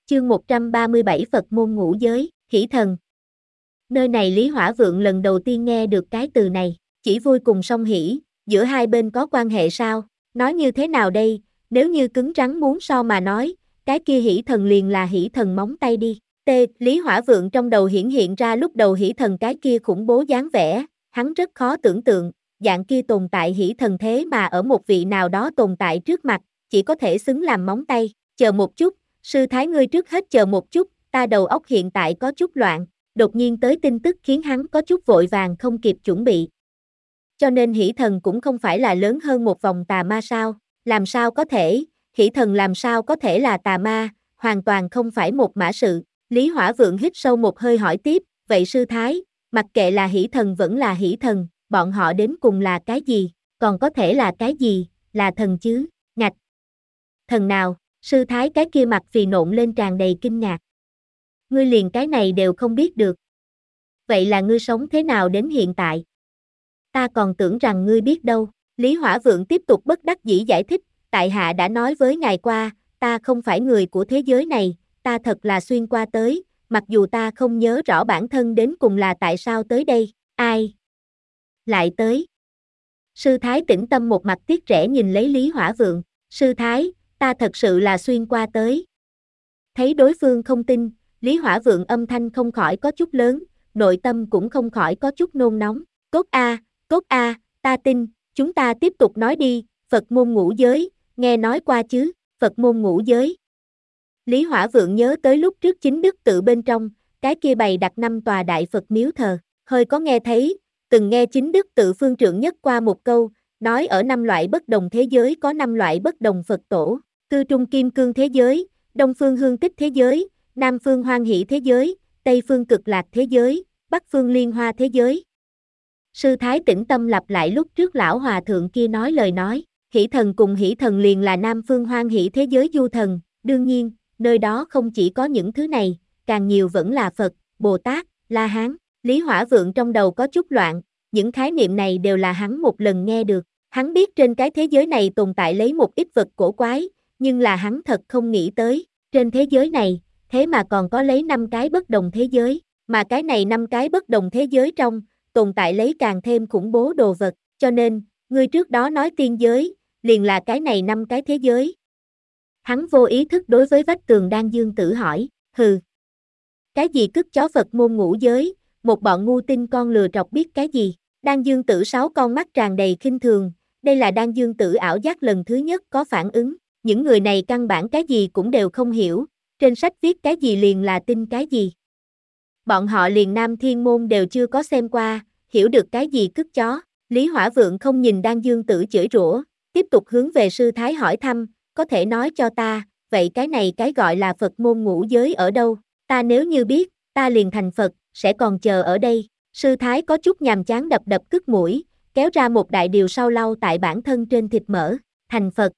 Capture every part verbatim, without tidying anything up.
Chương một trăm ba mươi bảy Phật môn ngũ giới, hỷ thần. Nơi này Lý Hỏa Vượng lần đầu tiên nghe được cái từ này, chỉ vui cùng song hỷ, giữa hai bên có quan hệ sao? Nói như thế nào đây, nếu như cứng rắn muốn so mà nói, cái kia hỷ thần liền là hỷ thần móng tay đi. T. Lý Hỏa Vượng trong đầu hiển hiện ra lúc đầu hỷ thần cái kia khủng bố dáng vẻ, hắn rất khó tưởng tượng, dạng kia tồn tại hỷ thần thế mà ở một vị nào đó tồn tại trước mặt, chỉ có thể xứng làm móng tay. Chờ một chút, sư thái ngươi trước hết chờ một chút, ta đầu óc hiện tại có chút loạn, đột nhiên tới tin tức khiến hắn có chút vội vàng không kịp chuẩn bị. Cho nên hỷ thần cũng không phải là lớn hơn một vòng tà ma sao? Làm sao có thể, hỷ thần làm sao có thể là tà ma, hoàn toàn không phải một mã sự. Lý Hỏa Vượng hít sâu một hơi hỏi tiếp, vậy sư thái, mặc kệ là hỷ thần vẫn là hỷ thần, bọn họ đến cùng là cái gì, còn có thể là cái gì, là thần chứ, ngạch. Thần nào? Sư thái cái kia mặt phì nộn lên tràn đầy kinh ngạc. Ngươi liền cái này đều không biết được. Vậy là ngươi sống thế nào đến hiện tại? Ta còn tưởng rằng ngươi biết đâu. Lý Hỏa Vượng tiếp tục bất đắc dĩ giải thích, tại hạ đã nói với ngài qua, ta không phải người của thế giới này, ta thật là xuyên qua tới, mặc dù ta không nhớ rõ bản thân đến cùng là tại sao tới đây, ai lại tới. Sư thái tĩnh tâm một mặt tiếc rẻ nhìn lấy Lý Hỏa Vượng, sư thái, ta thật sự là xuyên qua tới. Thấy đối phương không tin, Lý Hỏa Vượng âm thanh không khỏi có chút lớn, nội tâm cũng không khỏi có chút nôn nóng. Cốt a, cốt a, ta tin, chúng ta tiếp tục nói đi, Phật môn ngũ giới, nghe nói qua chứ, Phật môn ngũ giới. Lý Hỏa Vượng nhớ tới lúc trước chính đức tự bên trong, cái kia bày đặt năm tòa đại Phật miếu thờ, hơi có nghe thấy, từng nghe chính đức tự phương trượng nhất qua một câu, nói ở năm loại bất đồng thế giới có năm loại bất đồng Phật tổ, cư trung kim cương thế giới, đông phương hương tích thế giới, nam phương hoan hỷ thế giới, tây phương cực lạc thế giới, bắc phương liên hoa thế giới. Sư thái tĩnh tâm lặp lại lúc trước lão hòa thượng kia nói lời nói, hỷ thần cùng hỷ thần liền là nam phương hoan hỷ thế giới du thần, đương nhiên, nơi đó không chỉ có những thứ này, càng nhiều vẫn là Phật, Bồ Tát, La Hán. Lý Hỏa Vượng trong đầu có chút loạn, những khái niệm này đều là hắn một lần nghe được, hắn biết trên cái thế giới này tồn tại lấy một ít vật cổ quái, nhưng là hắn thật không nghĩ tới, trên thế giới này, thế mà còn có lấy năm cái bất đồng thế giới, mà cái này năm cái bất đồng thế giới trong, tồn tại lấy càng thêm khủng bố đồ vật, cho nên, ngươi trước đó nói tiên giới, liền là cái này năm cái thế giới. Hắn vô ý thức đối với vách tường Đan Dương Tử hỏi, hừ. Cái gì cất chó Phật môn ngũ giới, một bọn ngu tinh con lừa trọc biết cái gì, Đan Dương Tử sáu con mắt tràn đầy khinh thường, đây là Đan Dương Tử ảo giác lần thứ nhất có phản ứng, những người này căn bản cái gì cũng đều không hiểu, trên sách viết cái gì liền là tin cái gì. Bọn họ liền Nam Thiên Môn đều chưa có xem qua, hiểu được cái gì cất chó, Lý Hỏa Vượng không nhìn Đan Dương Tử chửi rủa, tiếp tục hướng về sư thái hỏi thăm, có thể nói cho ta, vậy cái này cái gọi là Phật môn ngũ giới ở đâu, ta nếu như biết, ta liền thành Phật, sẽ còn chờ ở đây, sư thái có chút nhàm chán đập đập cứt mũi, kéo ra một đại điều sau lau tại bản thân trên thịt mỡ, thành Phật.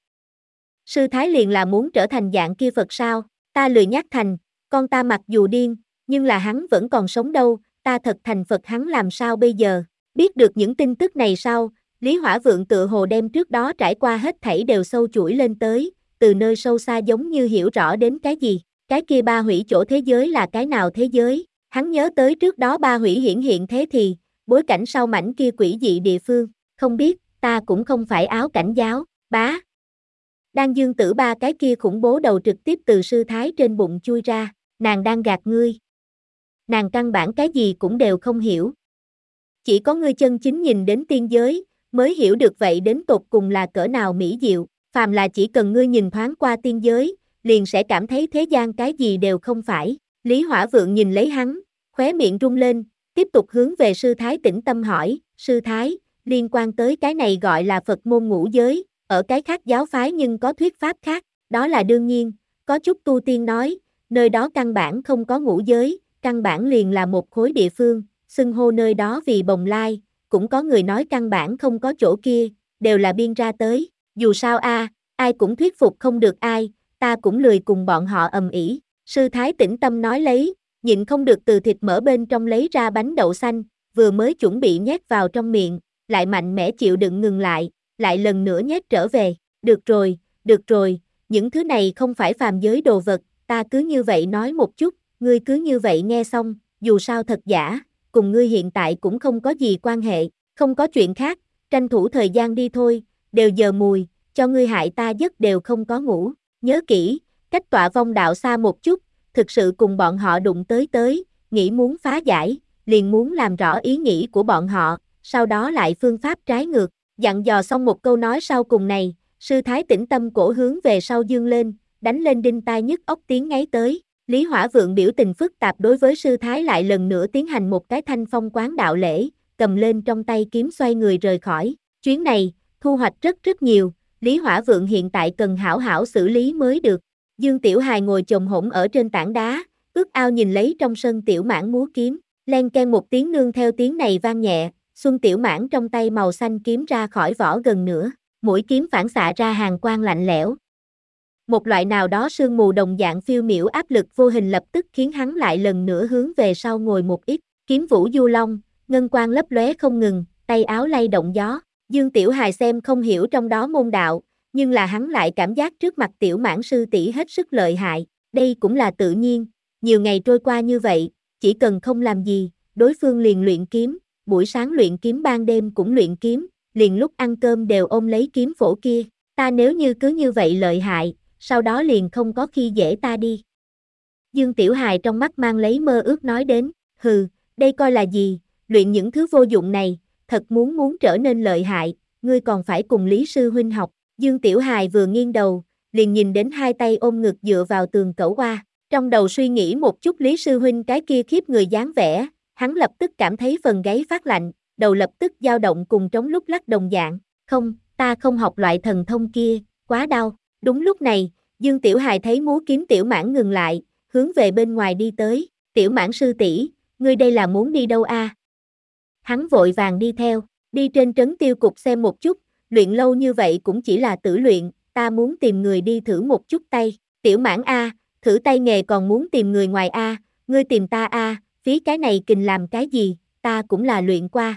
Sư thái liền là muốn trở thành dạng kia Phật sao, ta lười nhắc thành, con ta mặc dù điên, nhưng là hắn vẫn còn sống đâu, ta thật thành Phật hắn làm sao bây giờ, biết được những tin tức này sau, Lý Hỏa Vượng tựa hồ đem trước đó trải qua hết thảy đều sâu chuỗi lên tới, từ nơi sâu xa giống như hiểu rõ đến cái gì, cái kia ba hủy chỗ thế giới là cái nào thế giới, hắn nhớ tới trước đó ba hủy hiển hiện thế thì, bối cảnh sau mảnh kia quỷ dị địa phương, không biết, ta cũng không phải áo cảnh giáo, bá. Đan Dương Tử ba cái kia khủng bố đầu trực tiếp từ sư thái trên bụng chui ra, nàng đang gạt ngươi. Nàng căn bản cái gì cũng đều không hiểu. Chỉ có ngươi chân chính nhìn đến tiên giới, mới hiểu được vậy đến tột cùng là cỡ nào mỹ diệu, phàm là chỉ cần ngươi nhìn thoáng qua tiên giới, liền sẽ cảm thấy thế gian cái gì đều không phải. Lý Hỏa Vượng nhìn lấy hắn, khóe miệng rung lên, tiếp tục hướng về sư thái tĩnh tâm hỏi, sư thái, liên quan tới cái này gọi là Phật môn ngũ giới, ở cái khác giáo phái nhưng có thuyết pháp khác, đó là đương nhiên, có chút tu tiên nói, nơi đó căn bản không có ngũ giới, căn bản liền là một khối địa phương, xưng hô nơi đó vì Bồng Lai, cũng có người nói căn bản không có chỗ kia, đều là biên ra tới, dù sao a, ai cũng thuyết phục không được ai, ta cũng lười cùng bọn họ ầm ĩ. Sư thái tĩnh tâm nói lấy, nhịn không được từ thịt mỡ bên trong lấy ra bánh đậu xanh, vừa mới chuẩn bị nhét vào trong miệng, lại mạnh mẽ chịu đựng ngừng lại, lại lần nữa nhét trở về, được rồi, được rồi, những thứ này không phải phàm giới đồ vật, ta cứ như vậy nói một chút, ngươi cứ như vậy nghe xong, dù sao thật giả, cùng ngươi hiện tại cũng không có gì quan hệ, không có chuyện khác, tranh thủ thời gian đi thôi, đều giờ mùi, cho ngươi hại ta giấc đều không có ngủ, nhớ kỹ, cách tọa vong đạo xa một chút, thực sự cùng bọn họ đụng tới tới, nghĩ muốn phá giải, liền muốn làm rõ ý nghĩ của bọn họ, sau đó lại phương pháp trái ngược, dặn dò xong một câu nói sau cùng này, sư thái tĩnh tâm cổ hướng về sau dương lên, đánh lên đinh tai nhức óc tiếng ngáy tới, Lý Hỏa Vượng biểu tình phức tạp đối với sư thái lại lần nữa tiến hành một cái thanh phong quán đạo lễ, cầm lên trong tay kiếm xoay người rời khỏi, chuyến này, thu hoạch rất rất nhiều, Lý Hỏa Vượng hiện tại cần hảo hảo xử lý mới được, Dương Tiểu Hài ngồi chồm hổm ở trên tảng đá, ước ao nhìn lấy trong sân tiểu mãng múa kiếm, len ken một tiếng nương theo tiếng này vang nhẹ, Xuân tiểu mãng trong tay màu xanh kiếm ra khỏi vỏ gần nửa, mũi kiếm phản xạ ra hàn quang lạnh lẽo. Một loại nào đó sương mù đồng dạng phiêu miểu áp lực vô hình lập tức khiến hắn lại lần nữa hướng về sau ngồi một ít, kiếm vũ du long, ngân quang lấp lóe không ngừng, tay áo lay động gió, Dương Tiểu Hài xem không hiểu trong đó môn đạo, nhưng là hắn lại cảm giác trước mặt tiểu mãng sư tỷ hết sức lợi hại, đây cũng là tự nhiên, nhiều ngày trôi qua như vậy, chỉ cần không làm gì, đối phương liền luyện kiếm, buổi sáng luyện kiếm ban đêm cũng luyện kiếm, liền lúc ăn cơm đều ôm lấy kiếm phổ kia, ta nếu như cứ như vậy lợi hại, sau đó liền không có khi dễ ta đi. Dương Tiểu Hài trong mắt mang lấy mơ ước nói đến, hừ, đây coi là gì, luyện những thứ vô dụng này, thật muốn muốn trở nên lợi hại, ngươi còn phải cùng Lý Sư Huynh học. Dương Tiểu Hài vừa nghiêng đầu, liền nhìn đến hai tay ôm ngực dựa vào tường cẩu hoa, trong đầu suy nghĩ một chút Lý Sư Huynh cái kia khiếp người dáng vẻ, hắn lập tức cảm thấy phần gáy phát lạnh, đầu lập tức dao động cùng trống lúc lắc đồng dạng, không, ta không học loại thần thông kia, quá đau. Đúng lúc này, Dương Tiểu Hài thấy múa kiếm tiểu mãng ngừng lại, hướng về bên ngoài đi tới, tiểu mãng sư tỷ, ngươi đây là muốn đi đâu a? Hắn vội vàng đi theo, đi trên trấn tiêu cục xem một chút, luyện lâu như vậy cũng chỉ là tử luyện, ta muốn tìm người đi thử một chút tay, tiểu mãng a, thử tay nghề còn muốn tìm người ngoài a, ngươi tìm ta a, phí cái này kình làm cái gì, ta cũng là luyện qua.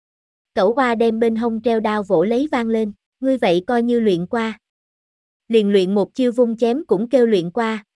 Cẩu hoa đem bên hông treo đao vỗ lấy vang lên, ngươi vậy coi như luyện qua. Liền luyện một chiêu vung chém cũng kêu luyện qua,